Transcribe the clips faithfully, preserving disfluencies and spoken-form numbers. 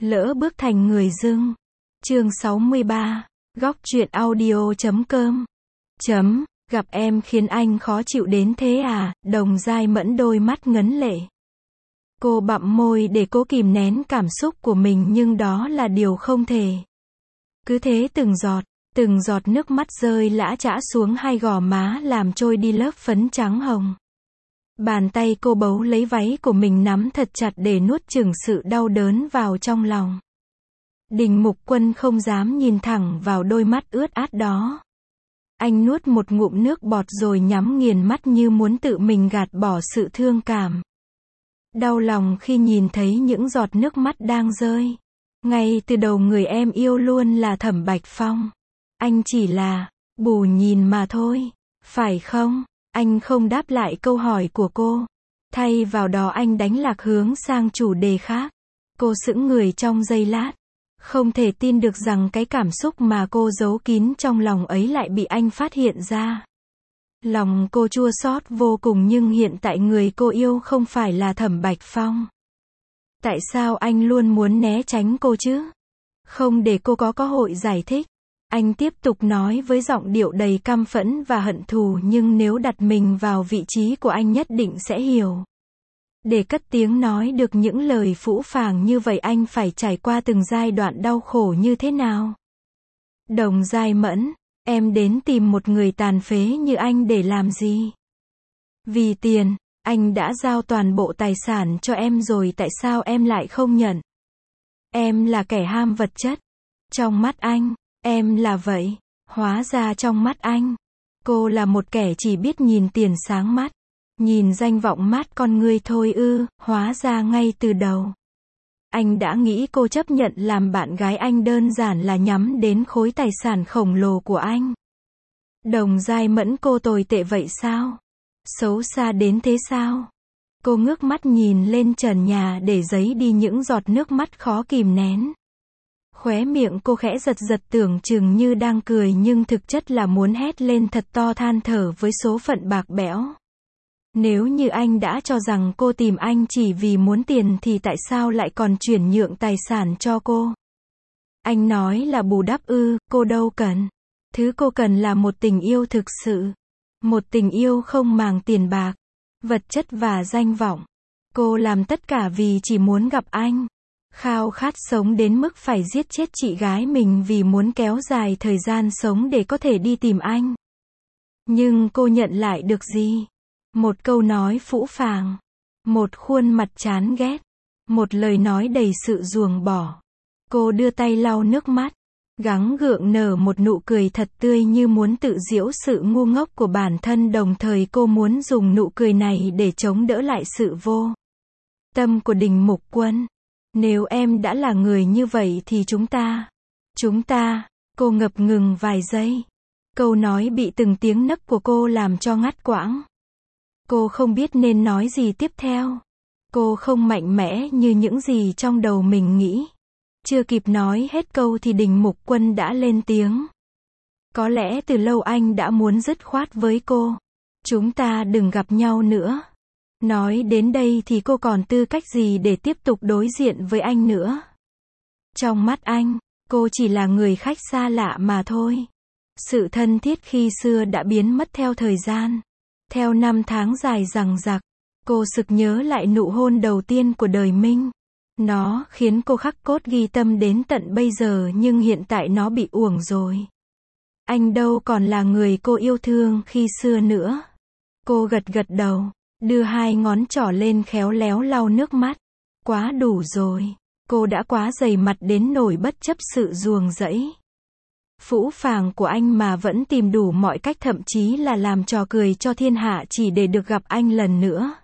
Lỡ bước thành người dưng. Chương sáu mươi ba. Góc truyện audio chấm com. Chấm. Gặp em khiến anh khó chịu đến thế à? Đồng Giai Mẫn đôi mắt ngấn lệ. Cô bặm môi để cố kìm nén cảm xúc của mình nhưng đó là điều không thể. Cứ thế từng giọt, từng giọt nước mắt rơi lã chã xuống hai gò má làm trôi đi lớp phấn trắng hồng. Bàn tay cô bấu lấy váy của mình nắm thật chặt để nuốt chửng sự đau đớn vào trong lòng. Đình Mục Quân không dám nhìn thẳng vào đôi mắt ướt át đó. Anh nuốt một ngụm nước bọt rồi nhắm nghiền mắt như muốn tự mình gạt bỏ sự thương cảm. Đau lòng khi nhìn thấy những giọt nước mắt đang rơi. Ngay từ đầu người em yêu luôn là Thẩm Bạch Phong. Anh chỉ là bù nhìn mà thôi, phải không? Anh không đáp lại câu hỏi của cô. Thay vào đó anh đánh lạc hướng sang chủ đề khác. Cô sững người trong giây lát. Không thể tin được rằng cái cảm xúc mà cô giấu kín trong lòng ấy lại bị anh phát hiện ra. Lòng cô chua xót vô cùng nhưng hiện tại người cô yêu không phải là Thẩm Bạch Phong. Tại sao anh luôn muốn né tránh cô chứ? Không để cô có cơ hội giải thích. Anh tiếp tục nói với giọng điệu đầy căm phẫn và hận thù nhưng nếu đặt mình vào vị trí của anh nhất định sẽ hiểu. Để cất tiếng nói được những lời phũ phàng như vậy anh phải trải qua từng giai đoạn đau khổ như thế nào? Đồng Giai Mẫn, em đến tìm một người tàn phế như anh để làm gì? Vì tiền, anh đã giao toàn bộ tài sản cho em rồi tại sao em lại không nhận? Em là kẻ ham vật chất. Trong mắt anh, em là vậy. Hóa ra trong mắt anh, cô là một kẻ chỉ biết nhìn tiền sáng mắt. Nhìn danh vọng mát con người thôi ư, hóa ra ngay từ đầu. Anh đã nghĩ cô chấp nhận làm bạn gái anh đơn giản là nhắm đến khối tài sản khổng lồ của anh. Đồng Giai Mẫn, cô tồi tệ vậy sao? Xấu xa đến thế sao? Cô ngước mắt nhìn lên trần nhà để giấy đi những giọt nước mắt khó kìm nén. Khóe miệng cô khẽ giật giật tưởng chừng như đang cười nhưng thực chất là muốn hét lên thật to than thở với số phận bạc bẽo. Nếu như anh đã cho rằng cô tìm anh chỉ vì muốn tiền thì tại sao lại còn chuyển nhượng tài sản cho cô? Anh nói là bù đắp ư, cô đâu cần. Thứ cô cần là một tình yêu thực sự. Một tình yêu không màng tiền bạc, vật chất và danh vọng. Cô làm tất cả vì chỉ muốn gặp anh. Khao khát sống đến mức phải giết chết chị gái mình vì muốn kéo dài thời gian sống để có thể đi tìm anh. Nhưng cô nhận lại được gì? Một câu nói phũ phàng. Một khuôn mặt chán ghét. Một lời nói đầy sự ruồng bỏ. Cô đưa tay lau nước mắt. Gắng gượng nở một nụ cười thật tươi như muốn tự giễu sự ngu ngốc của bản thân đồng thời cô muốn dùng nụ cười này để chống đỡ lại sự vô tâm của Đình Mục Quân. Nếu em đã là người như vậy thì chúng ta, chúng ta, cô ngập ngừng vài giây. Câu nói bị từng tiếng nấc của cô làm cho ngắt quãng. Cô không biết nên nói gì tiếp theo. Cô không mạnh mẽ như những gì trong đầu mình nghĩ. Chưa kịp nói hết câu thì Đình Mục Quân đã lên tiếng. Có lẽ từ lâu anh đã muốn dứt khoát với cô. Chúng ta đừng gặp nhau nữa. Nói đến đây thì cô còn tư cách gì để tiếp tục đối diện với anh nữa? Trong mắt anh, cô chỉ là người khách xa lạ mà thôi. Sự thân thiết khi xưa đã biến mất theo thời gian. Theo năm tháng dài dằng dặc, cô sực nhớ lại nụ hôn đầu tiên của đời Minh. Nó khiến cô khắc cốt ghi tâm đến tận bây giờ nhưng hiện tại nó bị uổng rồi. Anh đâu còn là người cô yêu thương khi xưa nữa. Cô gật gật đầu, đưa hai ngón trỏ lên khéo léo lau nước mắt. Quá đủ rồi. Cô đã quá dày mặt đến nỗi bất chấp sự ruồng rẫy phũ phàng của anh mà vẫn tìm đủ mọi cách thậm chí là làm trò cười cho thiên hạ chỉ để được gặp anh lần nữa.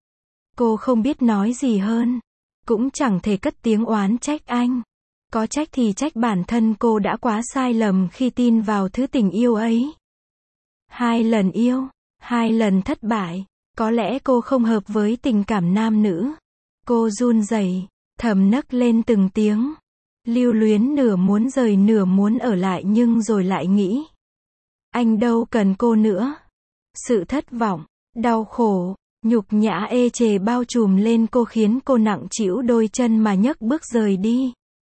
Cô không biết nói gì hơn. Cũng chẳng thể cất tiếng oán trách anh. Có trách thì trách bản thân cô đã quá sai lầm khi tin vào thứ tình yêu ấy. Hai lần yêu, hai lần thất bại. Có lẽ cô không hợp với tình cảm nam nữ. Cô run rẩy, thầm nấc lên từng tiếng. Lưu luyến nửa muốn rời nửa muốn ở lại nhưng rồi lại nghĩ. Anh đâu cần cô nữa. Sự thất vọng, đau khổ, nhục nhã ê chề bao trùm lên cô khiến cô nặng trĩu đôi chân mà nhấc bước rời đi.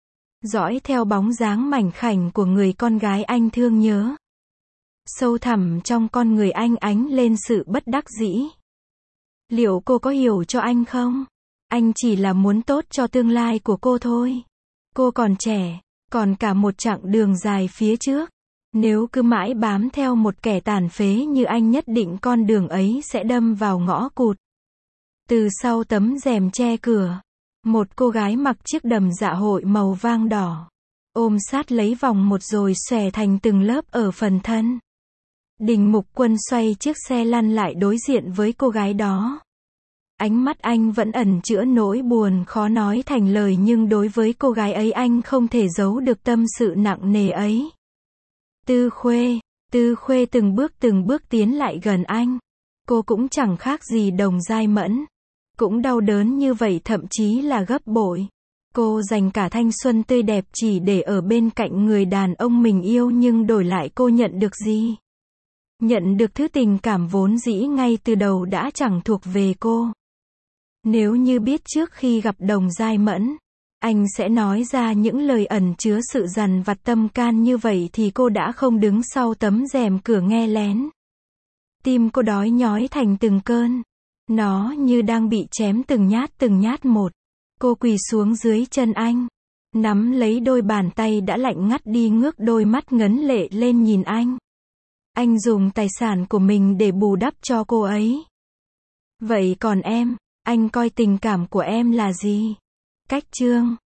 dõi theo bóng dáng mảnh khảnh của người con gái anh thương nhớ. Sâu thẳm trong con người anh ánh lên sự bất đắc dĩ. Liệu cô có hiểu cho anh không? Anh chỉ là muốn tốt cho tương lai của cô thôi. Cô còn trẻ, còn cả một chặng đường dài phía trước. Nếu cứ mãi bám theo một kẻ tàn phế như anh nhất định con đường ấy sẽ đâm vào ngõ cụt. Từ sau tấm rèm che cửa, một cô gái mặc chiếc đầm dạ hội màu vang đỏ, ôm sát lấy vòng một rồi xòe thành từng lớp ở phần thân. Đình Mục Quân xoay chiếc xe lăn lại đối diện với cô gái đó. Ánh mắt anh vẫn ẩn chứa nỗi buồn khó nói thành lời, nhưng đối với cô gái ấy anh không thể giấu được tâm sự nặng nề ấy. Tư Khuê, Tư Khuê từng bước từng bước tiến lại gần anh. Cô cũng chẳng khác gì Đồng Giai Mẫn. Cũng đau đớn như vậy, thậm chí là gấp bội. Cô dành cả thanh xuân tươi đẹp chỉ để ở bên cạnh người đàn ông mình yêu, nhưng đổi lại cô nhận được gì? Nhận được thứ tình cảm vốn dĩ ngay từ đầu đã chẳng thuộc về cô. Nếu như biết trước khi gặp Đồng Giai Mẫn, anh sẽ nói ra những lời ẩn chứa sự dằn vặt tâm can như vậy thì cô đã không đứng sau tấm rèm cửa nghe lén. Tim cô đói nhói thành từng cơn. Nó như đang bị chém từng nhát từng nhát một. Cô quỳ xuống dưới chân anh, nắm lấy đôi bàn tay đã lạnh ngắt đi, ngước đôi mắt ngấn lệ lên nhìn anh. Anh dùng tài sản của mình để bù đắp cho cô ấy. Vậy còn em, anh coi tình cảm của em là gì? Cách chương